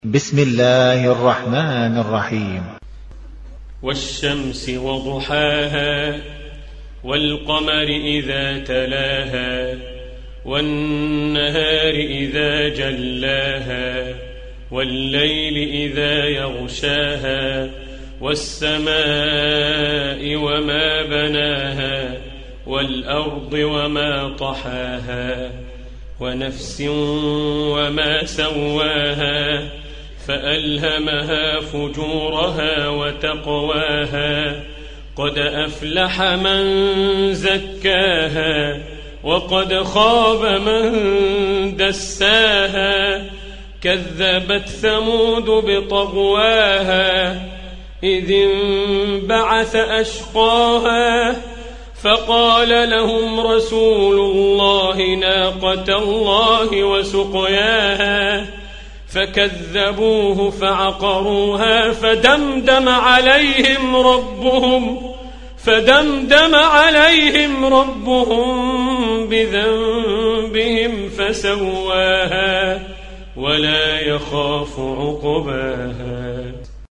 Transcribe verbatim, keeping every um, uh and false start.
بسم الله الرحمن الرحيم. والشمس وضحاها والقمر إذا تلاها والنهار إذا جلاها والليل إذا يغشاها والسماء وما بناها والأرض وما طحاها ونفس وما سواها فألهمها فجورها وتقواها قد أفلح من زكاها وقد خاب من دساها كذبت ثمود بطغواها إذ انبعث أشقاها فقال لهم رسول الله ناقة الله وسقياها فكذبوه فعقروها فدمدم عليهم ربهم فدمدم عليهم ربهم بذنبهم فسواها ولا يخاف عقباها.